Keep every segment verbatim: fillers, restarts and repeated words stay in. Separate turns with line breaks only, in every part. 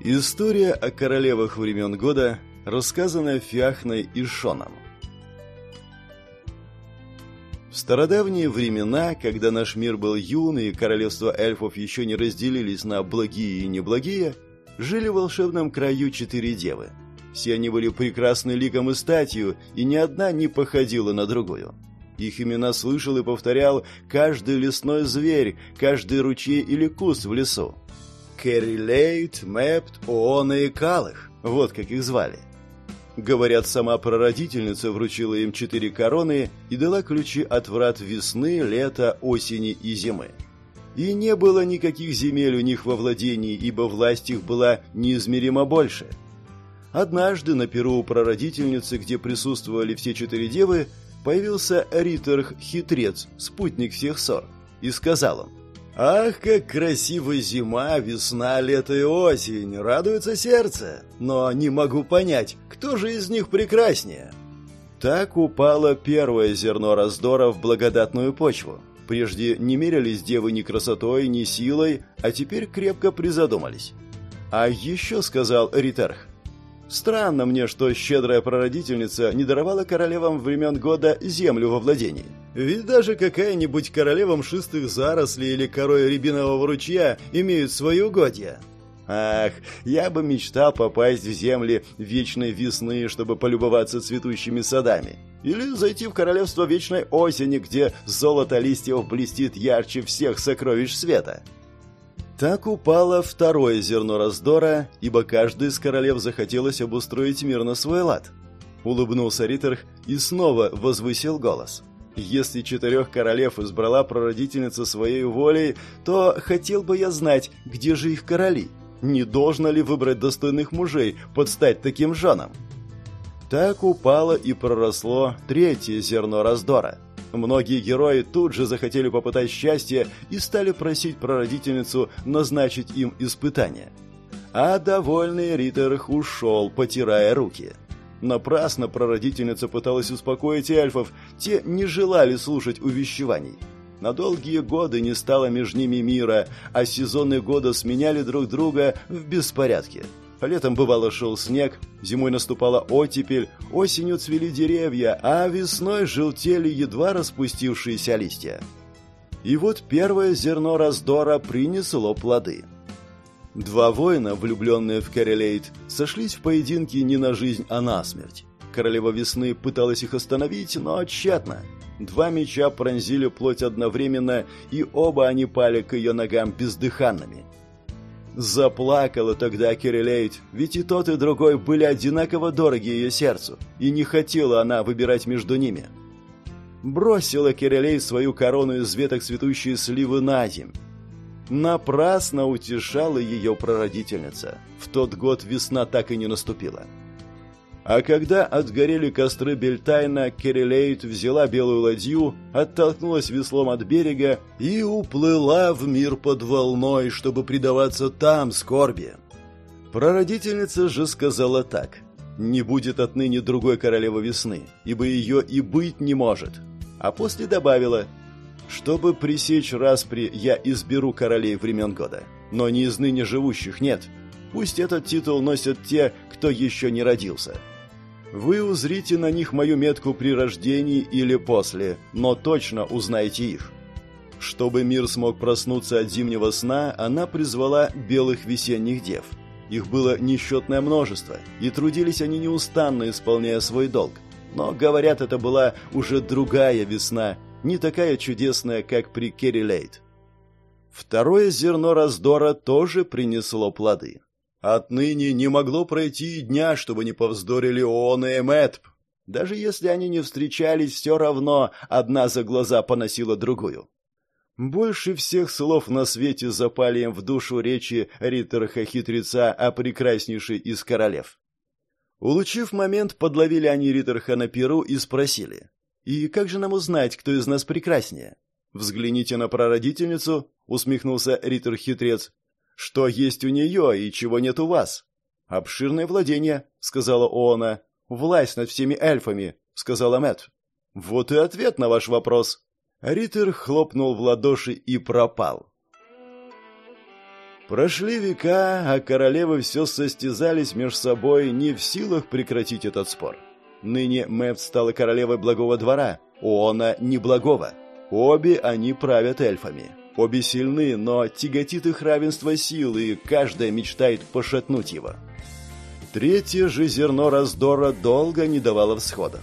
История о королевах времен года, рассказанная Фиахной и Шоном. В стародавние времена, когда наш мир был юн и королевства эльфов еще не разделились на благие и неблагие, жили в волшебном краю четыре девы. Все они были прекрасны ликом и статью, и ни одна не походила на другую. Их имена слышал и повторял каждый лесной зверь, каждый ручей или куст в лесу. Керрилейт, Мэпт, Оона и Калых. Вот как их звали. Говорят, сама прародительница вручила им четыре короны и дала ключи от врат весны, лета, осени и зимы. И не было никаких земель у них во владении, ибо власть их была неизмеримо больше. Однажды на пиру у прародительницы, где присутствовали все четыре девы, появился Ритерх-хитрец, спутник всех ссор, и сказал им: «Ах, как красива зима, весна, лето и осень! Радуется сердце! Но не могу понять, кто же из них прекраснее?» Так упало первое зерно раздора в благодатную почву. Прежде не мерялись девы ни красотой, ни силой, а теперь крепко призадумались. «А еще, — сказал Ритерх, — странно мне, что щедрая прародительница не даровала королевам времен года землю во владении. Ведь даже какая-нибудь королева мшистых зарослей или корой рябинового ручья имеют свои угодья. Ах, я бы мечтал попасть в земли вечной весны, чтобы полюбоваться цветущими садами. Или зайти в королевство вечной осени, где золото листьев блестит ярче всех сокровищ света». Так упало второе зерно раздора, ибо каждый из королев захотелось обустроить мир на свой лад. Улыбнулся Ритерх и снова возвысил голос. «Если четырех королев избрала прародительница своей волей, то хотел бы я знать, где же их короли? Не должно ли выбрать достойных мужей под стать таким женам?» Так упало и проросло третье зерно раздора. Многие герои тут же захотели попытать счастье и стали просить прародительницу назначить им испытание. А довольный Ритерх ушел, потирая руки. Напрасно прародительница пыталась успокоить эльфов, те не желали слушать увещеваний. На долгие годы не стало между ними мира, а сезоны года сменяли друг друга в беспорядке. Летом бывало шел снег, зимой наступала оттепель, осенью цвели деревья, а весной желтели едва распустившиеся листья. И вот первое зерно раздора принесло плоды. Два воина, влюбленные в Керрилейт, сошлись в поединке не на жизнь, а на смерть. Королева весны пыталась их остановить, но тщетно. Два меча пронзили плоть одновременно, и оба они пали к ее ногам бездыханными. Заплакала тогда Керрилейт, ведь и тот, и другой были одинаково дороги ее сердцу, и не хотела она выбирать между ними. Бросила Керрилейт свою корону из веток цветущей сливы на земь. Напрасно утешала ее прародительница. В тот год весна так и не наступила. А когда отгорели костры Бельтайна, Керрилейт взяла белую ладью, оттолкнулась веслом от берега и уплыла в мир под волной, чтобы предаваться там скорби. Прародительница же сказала так: «Не будет отныне другой королевы весны, ибо ее и быть не может». А после добавила: «Чтобы пресечь распри, я изберу королей времен года, но не из ныне живущих, нет. Пусть этот титул носят те, кто еще не родился. Вы узрите на них мою метку при рождении или после, но точно узнайте их». Чтобы мир смог проснуться от зимнего сна, она призвала белых весенних дев. Их было несчетное множество, и трудились они неустанно, исполняя свой долг. Но, говорят, это была уже другая весна, не такая чудесная, как при Керрилейт. Второе зерно раздора тоже принесло плоды. Отныне не могло пройти и дня, чтобы не повздорили Оона и Мэтп. Даже если они не встречались, все равно одна за глаза поносила другую. Больше всех слов на свете запали им в душу речи Ритерха-хитреца о прекраснейшей из королев. Улучив момент, подловили они Ритерха на пиру и спросили: «И как же нам узнать, кто из нас прекраснее?» «Взгляните на прародительницу», — усмехнулся Ритерх-хитрец. «Что есть у нее и чего нет у вас?» «Обширное владение», — сказала Оона. «Власть над всеми эльфами», — сказала Мэт. «Вот и ответ на ваш вопрос». Риттер хлопнул в ладоши и пропал. Прошли века, а королевы все состязались между собой, не в силах прекратить этот спор. Ныне Мэвт стала королевой благого двора, Оона – неблагого. Обе они правят эльфами. Обе сильны, но тяготит их равенство сил, и каждая мечтает пошатнуть его. Третье же зерно раздора долго не давало всходов.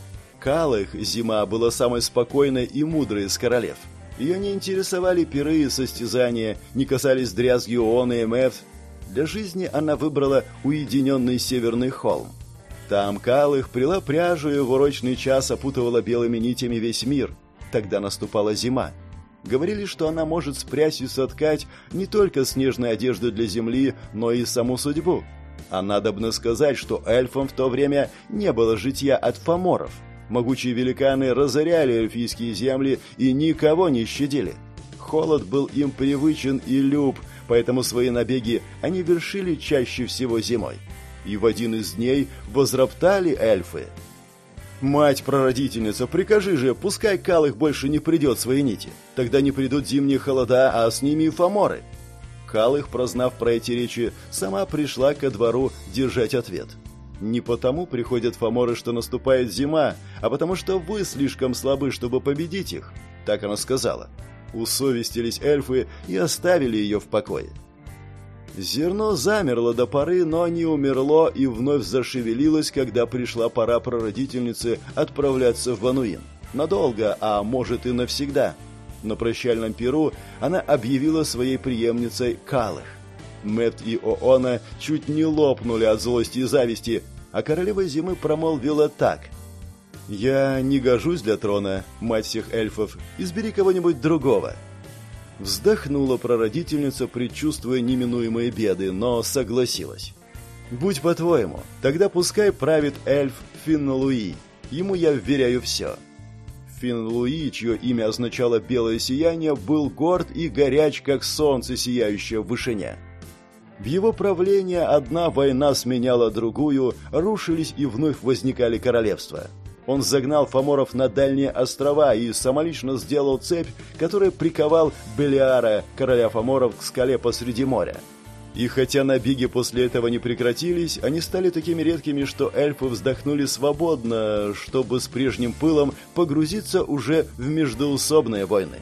Калых зима была самой спокойной и мудрой из королев. Ее не интересовали пиры и состязания, не касались дрязги Оона и Мэвт. Для жизни она выбрала уединенный северный холм. Там Калых прила пряжу и в урочный час опутывала белыми нитями весь мир. Тогда наступала зима. Говорили, что она может с прясью соткать не только снежную одежду для земли, но и саму судьбу. А надобно сказать, что эльфам в то время не было житья от фаморов. Могучие великаны разоряли эльфийские земли и никого не щадили. Холод был им привычен и люб, поэтому свои набеги они вершили чаще всего зимой. И в один из дней возроптали эльфы. «Мать-прародительница, прикажи же, пускай Калых больше не придет свои нити. Тогда не придут зимние холода, а с ними и фаморы». Калых, прознав про эти речи, сама пришла ко двору держать ответ. «Не потому приходят фаморы, что наступает зима, а потому что вы слишком слабы, чтобы победить их», — так она сказала. Усовестились эльфы и оставили ее в покое. Зерно замерло до поры, но не умерло и вновь зашевелилось, когда пришла пора прародительницы отправляться в Вануин. Надолго, а может и навсегда. На прощальном пиру она объявила своей преемницей Калых. Мэвт и Оона чуть не лопнули от злости и зависти, а королева зимы промолвила так: «Я не гожусь для трона, мать всех эльфов, избери кого-нибудь другого». Вздохнула прародительница, предчувствуя неминуемые беды, но согласилась. «Будь по-твоему, тогда пускай правит эльф Финн-Луи, ему я вверяю все». Финн-Луи, чье имя означало «белое сияние», был горд и горяч, как солнце, сияющее в вышине. В его правлении одна война сменяла другую, рушились и вновь возникали королевства. Он загнал фаморов на дальние острова и самолично сделал цепь, которой приковал Белиара, короля фаморов, к скале посреди моря. И хотя набеги после этого не прекратились, они стали такими редкими, что эльфы вздохнули свободно, чтобы с прежним пылом погрузиться уже в междоусобные войны.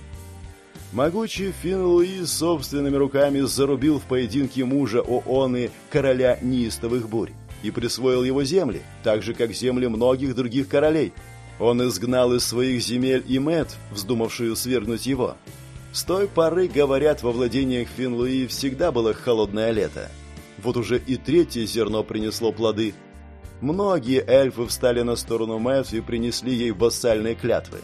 Могучий Финн-Луи собственными руками зарубил в поединке мужа Ooны, короля неистовых бурь, и присвоил его земли, так же, как земли многих других королей. Он изгнал из своих земель и Мэт, вздумавшую свергнуть его. С той поры, говорят, во владениях Финн-Луи всегда было холодное лето. Вот уже и третье зерно принесло плоды. Многие эльфы встали на сторону Мэт и принесли ей вассальные клятвы.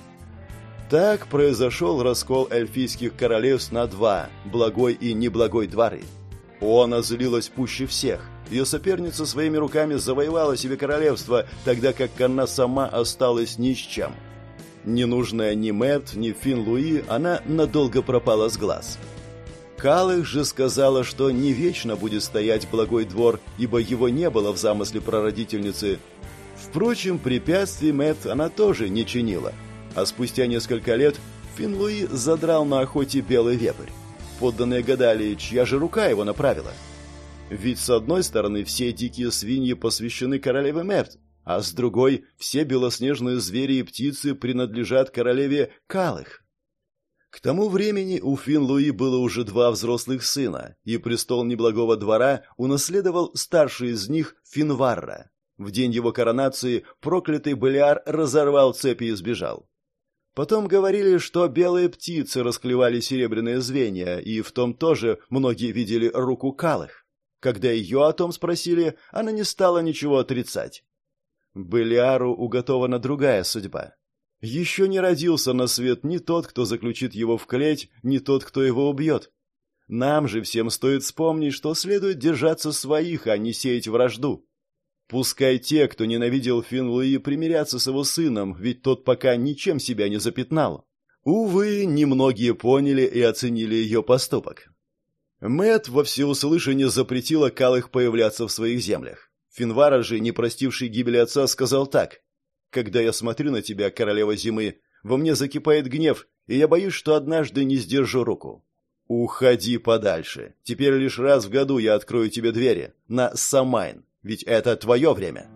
Так произошел раскол эльфийских королевств на два – благой и неблагой дворы. Оона злилась пуще всех. Ее соперница своими руками завоевала себе королевство, тогда как она сама осталась ни с чем. Не нужная ни Мэт, ни Финн-Луи, она надолго пропала с глаз. Калых же сказала, что не вечно будет стоять благой двор, ибо его не было в замысле прародительницы. Впрочем, препятствий Мэт она тоже не чинила. А спустя несколько лет Финн-Луи задрал на охоте белый вепрь. Подданные гадали, чья же рука его направила. Ведь с одной стороны все дикие свиньи посвящены королеве Мэвт, а с другой все белоснежные звери и птицы принадлежат королеве Калых. К тому времени у Финн-Луи было уже два взрослых сына, и престол неблагого двора унаследовал старший из них Финварра. В день его коронации проклятый Белиар разорвал цепи и сбежал. Потом говорили, что белые птицы расклевали серебряные звенья, и в том тоже многие видели руку Калых. Когда ее о том спросили, она не стала ничего отрицать. Белиару уготована другая судьба. Еще не родился на свет ни тот, кто заключит его в клеть, ни тот, кто его убьет. Нам же всем стоит вспомнить, что следует держаться своих, а не сеять вражду. Пускай те, кто ненавидел Финн-Луи, примирятся с его сыном, ведь тот пока ничем себя не запятнал. Увы, немногие поняли и оценили ее поступок. Мэт во всеуслышание запретила Калых появляться в своих землях. Финвара же, не простивший гибели отца, сказал так: «Когда я смотрю на тебя, королева зимы, во мне закипает гнев, и я боюсь, что однажды не сдержу руку». Уходи подальше. Теперь лишь раз в году я открою тебе двери. На Самайн. Ведь это твое время.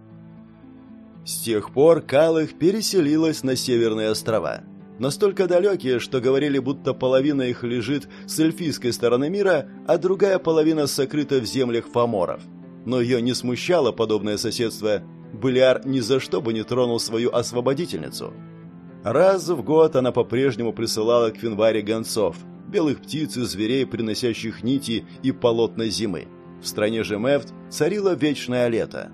С тех пор Калых переселилась на Северные острова. Настолько далекие, что говорили, будто половина их лежит с эльфийской стороны мира, а другая половина сокрыта в землях фаморов. Но ее не смущало подобное соседство. Белиар ни за что бы не тронул свою освободительницу. Раз в год она по-прежнему присылала к Финваре гонцов, белых птиц и зверей, приносящих нити и полотна зимы. В стране же Мефт царило вечное лето.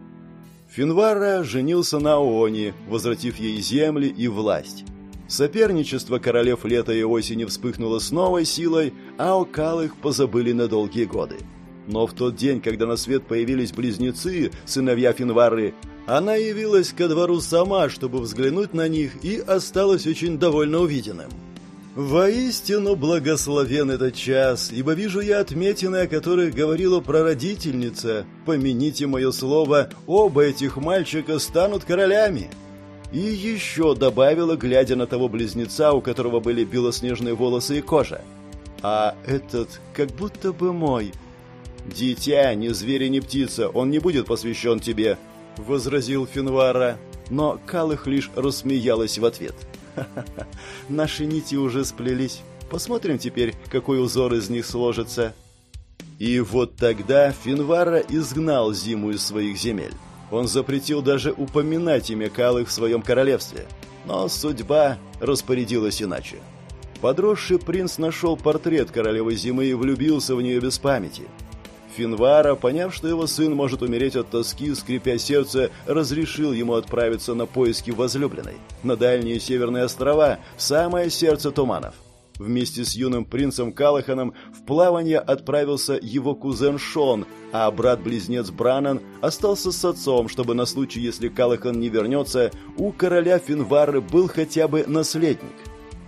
Финвара женился на Они, возвратив ей земли и власть. Соперничество королев лета и осени вспыхнуло с новой силой, а о Калых позабыли на долгие годы. Но в тот день, когда на свет появились близнецы, сыновья Финвары, она явилась ко двору сама, чтобы взглянуть на них, и осталась очень довольно увиденным. «Воистину благословен этот час, ибо вижу я отметины, о которых говорила прародительница. Помяните мое слово, оба этих мальчика станут королями». И еще добавила, глядя на того близнеца, у которого были белоснежные волосы и кожа. «А этот как будто бы мой». «Дитя, ни зверь, ни птица, он не будет посвящен тебе», — возразил Финвара. Но Калых лишь рассмеялась в ответ. «Ха-ха-ха, наши нити уже сплелись. Посмотрим теперь, какой узор из них сложится». И вот тогда Финвара изгнал Зиму из своих земель. Он запретил даже упоминать имя Калых в своем королевстве. Но судьба распорядилась иначе. Подросший принц нашел портрет королевы Зимы и влюбился в нее без памяти. Финвара, поняв, что его сын может умереть от тоски, скрипя сердце, разрешил ему отправиться на поиски возлюбленной, на дальние северные острова, в самое сердце туманов. Вместе с юным принцем Калаханом в плавание отправился его кузен Шон, а брат-близнец Бранан остался с отцом, чтобы на случай, если Калахан не вернется, у короля Финвары был хотя бы наследник.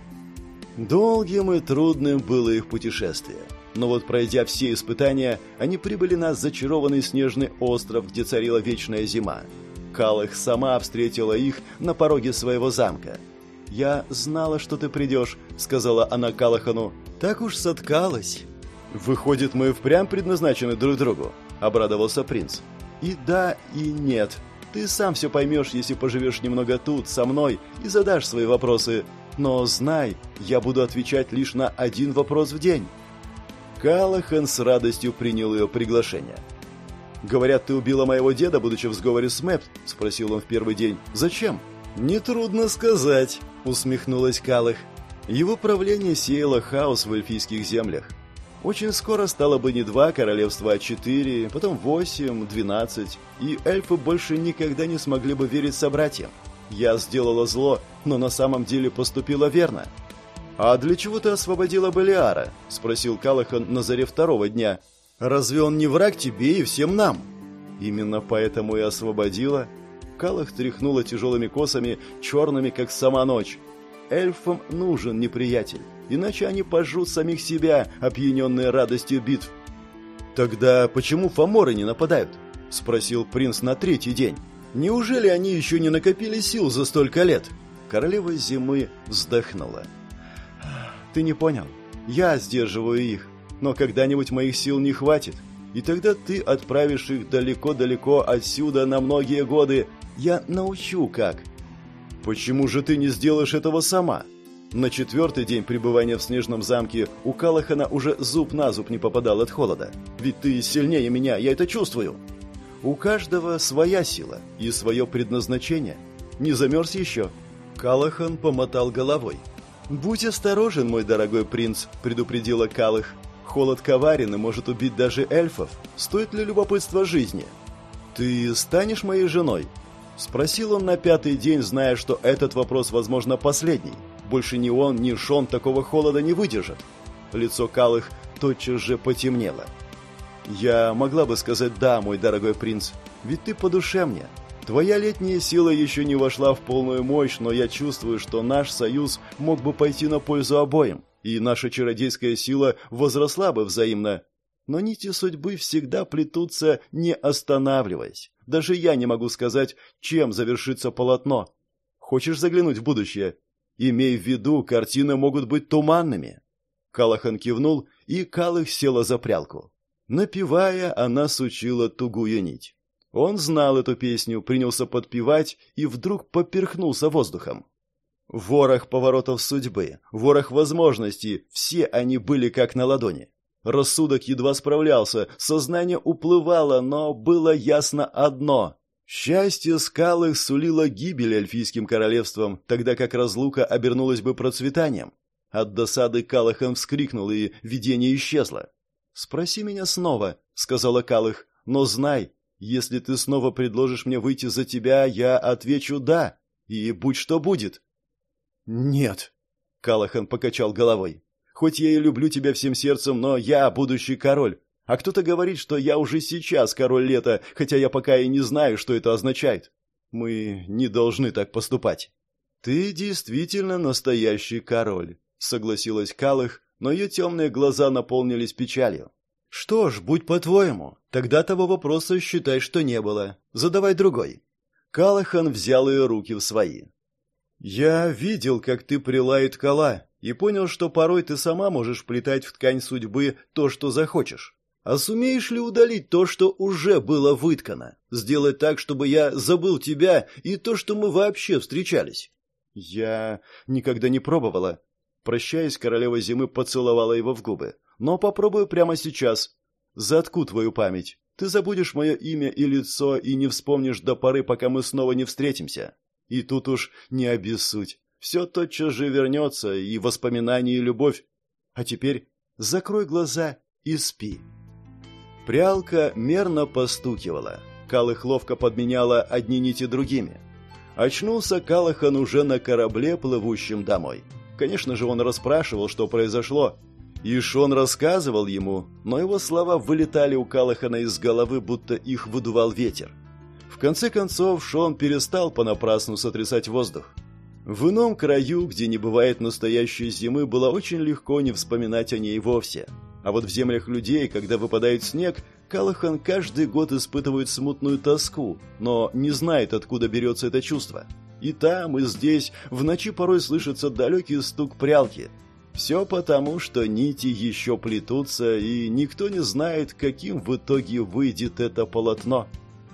Долгим и трудным было их путешествие. Но вот пройдя все испытания, они прибыли на зачарованный снежный остров, где царила вечная зима. Калых сама встретила их на пороге своего замка. «Я знала, что ты придешь», — сказала она Калахану. «Так уж соткалась». «Выходит, мы впрямь предназначены друг другу», — обрадовался принц. «И да, и нет. Ты сам все поймешь, если поживешь немного тут, со мной, и задашь свои вопросы. Но знай, я буду отвечать лишь на один вопрос в день». Калахан с радостью принял ее приглашение. «Говорят, ты убила моего деда, будучи в сговоре с Мефт?» — спросил он в первый день. «Зачем?» «Нетрудно сказать», — усмехнулась Калых. Его правление сеяло хаос в эльфийских землях. Очень скоро стало бы не два королевства, а четыре, потом восемь, двенадцать, и эльфы больше никогда не смогли бы верить собратьям. Я сделала зло, но на самом деле поступила верно. «А для чего ты освободила Белиара?» — спросил Калахан на заре второго дня. «Разве он не враг тебе и всем нам?» «Именно поэтому и освободила». Калах тряхнула тяжелыми косами, черными, как сама ночь. «Эльфам нужен неприятель, иначе они пожрут самих себя, опьяненные радостью битв». «Тогда почему фаморы не нападают?» — спросил принц на третий день. «Неужели они еще не накопили сил за столько лет?» Королева Зимы вздохнула. «Ты не понял. Я сдерживаю их, но когда-нибудь моих сил не хватит, и тогда ты отправишь их далеко-далеко отсюда на многие годы. Я научу, как». «Почему же ты не сделаешь этого сама?» На четвертый день пребывания в снежном замке у Калахана уже зуб на зуб не попадал от холода. «Ведь ты сильнее меня, я это чувствую». «У каждого своя сила и свое предназначение. Не замерз еще?» Калахан помотал головой. «Будь осторожен, мой дорогой принц», — предупредила Калых. «Холод коварен и может убить даже эльфов. Стоит ли любопытство жизни?» «Ты станешь моей женой?» — спросил он на пятый день, зная, что этот вопрос, возможно, последний. Больше ни он, ни Шон такого холода не выдержат. Лицо Калых тотчас же потемнело. «Я могла бы сказать «да», мой дорогой принц, ведь ты по душе мне. Твоя летняя сила еще не вошла в полную мощь, но я чувствую, что наш союз мог бы пойти на пользу обоим, и наша чародейская сила возросла бы взаимно. Но нити судьбы всегда плетутся, не останавливаясь. Даже я не могу сказать, чем завершится полотно. Хочешь заглянуть в будущее? Имей в виду, картины могут быть туманными». Калахан кивнул, и Калых села за прялку. Напевая, она сучила тугую нить. Он знал эту песню, принялся подпевать и вдруг поперхнулся воздухом. Ворох поворотов судьбы, ворох возможностей, все они были как на ладони. Рассудок едва справлялся, сознание уплывало, но было ясно одно. Счастье скалых сулило гибель эльфийским королевствам, тогда как разлука обернулась бы процветанием. От досады Калахан вскрикнул, и видение исчезло. «Спроси меня снова», — сказала Калых, — «но знай, если ты снова предложишь мне выйти за тебя, я отвечу «да», и будь что будет». «Нет», — Калахан покачал головой, — «хоть я и люблю тебя всем сердцем, но я будущий король, а кто-то говорит, что я уже сейчас король лета, хотя я пока и не знаю, что это означает. Мы не должны так поступать». «Ты действительно настоящий король», — согласилась Калых, но ее темные глаза наполнились печалью. «Что ж, будь по-твоему, тогда того вопроса считай, что не было. Задавай другой». Калахан взял ее руки в свои. «Я видел, как ты прила и ткала, и понял, что порой ты сама можешь вплетать в ткань судьбы то, что захочешь. А сумеешь ли удалить то, что уже было выткано? Сделать так, чтобы я забыл тебя и то, что мы вообще встречались?» «Я никогда не пробовала». Прощаясь, королева зимы поцеловала его в губы. «Но попробую прямо сейчас. Затку твою память. Ты забудешь мое имя и лицо и не вспомнишь до поры, пока мы снова не встретимся. И тут уж не обессудь. Все тотчас же вернется, и воспоминания, и любовь. А теперь закрой глаза и спи». Прялка мерно постукивала. Калых ловко подменяла одни нити другими. Очнулся Калахан уже на корабле, плывущем домой. Конечно же, он расспрашивал, что произошло. И Шон рассказывал ему, но его слова вылетали у Калахана из головы, будто их выдувал ветер. В конце концов, Шон перестал понапрасну сотрясать воздух. В ином краю, где не бывает настоящей зимы, было очень легко не вспоминать о ней вовсе. А вот в землях людей, когда выпадает снег, Калахан каждый год испытывает смутную тоску, но не знает, откуда берется это чувство. И там, и здесь в ночи порой слышится далекий стук прялки. Все потому, что нити еще плетутся, и никто не знает, каким в итоге выйдет это полотно.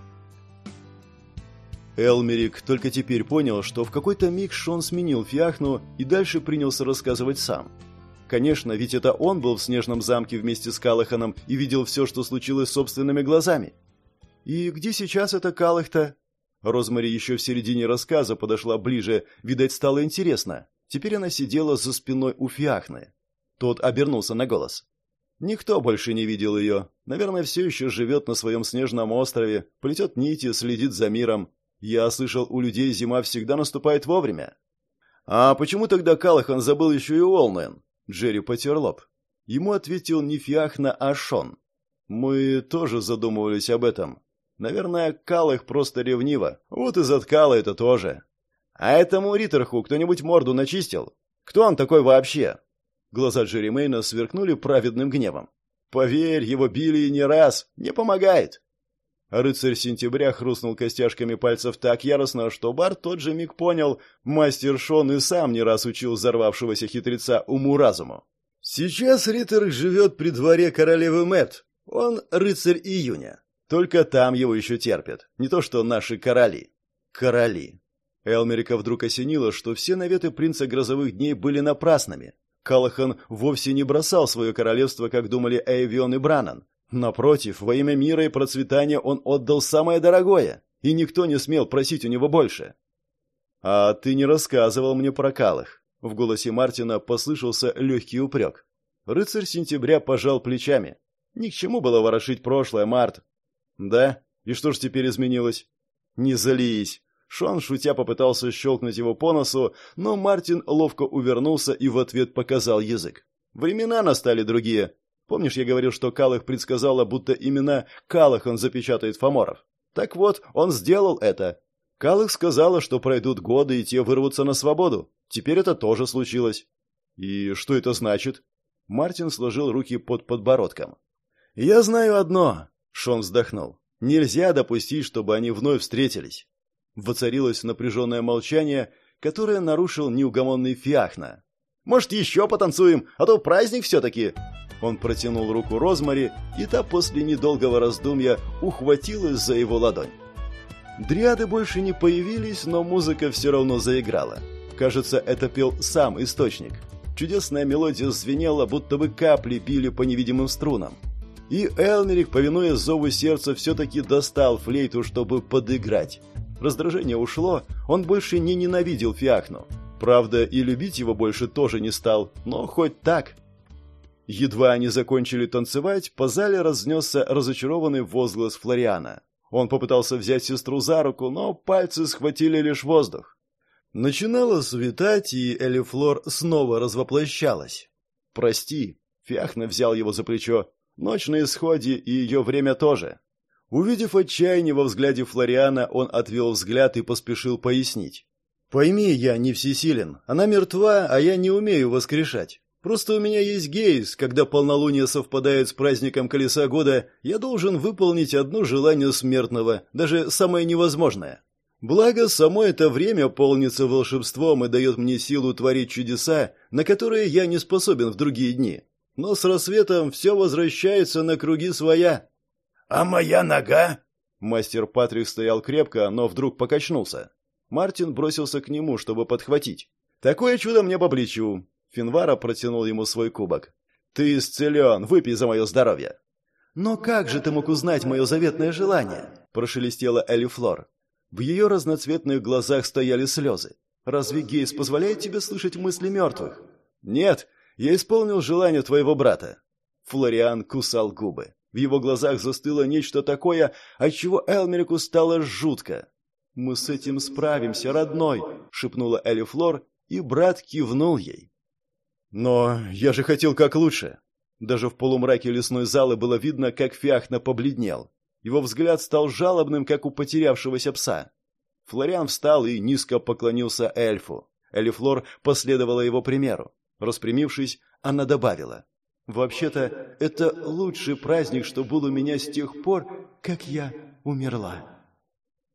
Элмерик только теперь понял, что в какой-то миг Шон сменил Фиахну и дальше принялся рассказывать сам. Конечно, ведь это он был в Снежном замке вместе с Калаханом и видел все, что случилось собственными глазами. «И где сейчас эта Калых-то?» Розмари еще в середине рассказа подошла ближе, видать, стало интересно. Теперь она сидела за спиной у Фиахны. Тот обернулся на голос. Никто больше не видел ее. Наверное, все еще живет на своем снежном острове, плетет нити, следит за миром. Я слышал, у людей зима всегда наступает вовремя. «А почему тогда Калахан забыл еще и Уолнен?» Джерри потер лоб. Ему ответил не Фиахна, а Шон. «Мы тоже задумывались об этом. Наверное, Калах просто ревнива. Вот и заткала это тоже. А этому Риттерху кто-нибудь морду начистил? Кто он такой вообще?» Глаза Джерри Мэйна сверкнули праведным гневом. «Поверь, его били и не раз. Не помогает». Рыцарь Сентября хрустнул костяшками пальцев так яростно, что Бар тот же миг понял, мастер Шон и сам не раз учил взорвавшегося хитреца уму-разуму. «Сейчас Риттерх живет при дворе королевы Мэт. Он рыцарь июня. Только там его еще терпят. Не то что наши короли». Короли. Элмерика вдруг осенило, что все наветы принца грозовых дней были напрасными. Калахан вовсе не бросал свое королевство, как думали Эйвион и Бранан. Напротив, во имя мира и процветания он отдал самое дорогое, и никто не смел просить у него больше. «А ты не рассказывал мне про Калах». В голосе Мартина послышался легкий упрек. Рыцарь Сентября пожал плечами. «Ни к чему было ворошить прошлое, Март». «Да? И что ж теперь изменилось?» «Не злись». Шон, шутя, попытался щелкнуть его по носу, но Мартин ловко увернулся и в ответ показал язык. «Времена настали другие. Помнишь, я говорил, что Калах предсказала, будто именно Калахан запечатает фаморов? Так вот, он сделал это. Калах сказала, что пройдут годы, и те вырвутся на свободу. Теперь это тоже случилось». «И что это значит?» Мартин сложил руки под подбородком. «Я знаю одно», — Шон вздохнул. «Нельзя допустить, чтобы они вновь встретились». Воцарилось напряженное молчание, которое нарушил неугомонный Фиахна. Может, еще потанцуем, а то праздник все-таки». Он протянул руку Розмари, и та после недолгого раздумья ухватилась за его ладонь. Дриады больше не появились, но музыка все равно заиграла. Кажется, это пел сам источник. Чудесная мелодия звенела, будто бы капли били по невидимым струнам. И Элмерик, повинуясь зову сердца, все-таки достал флейту, чтобы подыграть. Раздражение ушло, он больше не ненавидел Фиахну. Правда, и любить его больше тоже не стал, но хоть так. Едва они закончили танцевать, по зале разнесся разочарованный возглас Флориана. Он попытался взять сестру за руку, но пальцы схватили лишь воздух. Начинало светать, и Элифлор снова развоплощалась. «Прости», — Фиахна взял его за плечо, — «ночь на исходе, и ее время тоже». Увидев отчаяние во взгляде Флориана, он отвел взгляд и поспешил пояснить. «Пойми, я не всесилен. Она мертва, а я не умею воскрешать. Просто у меня есть гейз, когда полнолуние совпадает с праздником Колеса Года, я должен выполнить одно желание смертного, даже самое невозможное. Благо, само это время полнится волшебством и дает мне силу творить чудеса, на которые я не способен в другие дни. Но с рассветом все возвращается на круги своя». «А моя нога?» Мастер Патрик стоял крепко, но вдруг покачнулся. Мартин бросился к нему, чтобы подхватить. «Такое чудо мне по плечу!» Финвара протянул ему свой кубок. «Ты исцелен, выпей за мое здоровье!» «Но как же ты мог узнать мое заветное желание?» Прошелестела Элифлор. В ее разноцветных глазах стояли слезы. «Разве Гейс позволяет тебе слышать мысли мертвых?» «Нет, я исполнил желание твоего брата». Флориан кусал губы. В его глазах застыло нечто такое, отчего Элмерику стало жутко. «Мы с этим справимся, родной», — шепнула Элифлор, и брат кивнул ей. «Но я же хотел как лучше». Даже в полумраке лесной залы было видно, как Фиахна побледнел. Его взгляд стал жалобным, как у потерявшегося пса. Флориан встал и низко поклонился эльфу. Элифлор последовала его примеру. Распрямившись, она добавила: «Вообще-то, это лучший праздник, что был у меня с тех пор, как я умерла».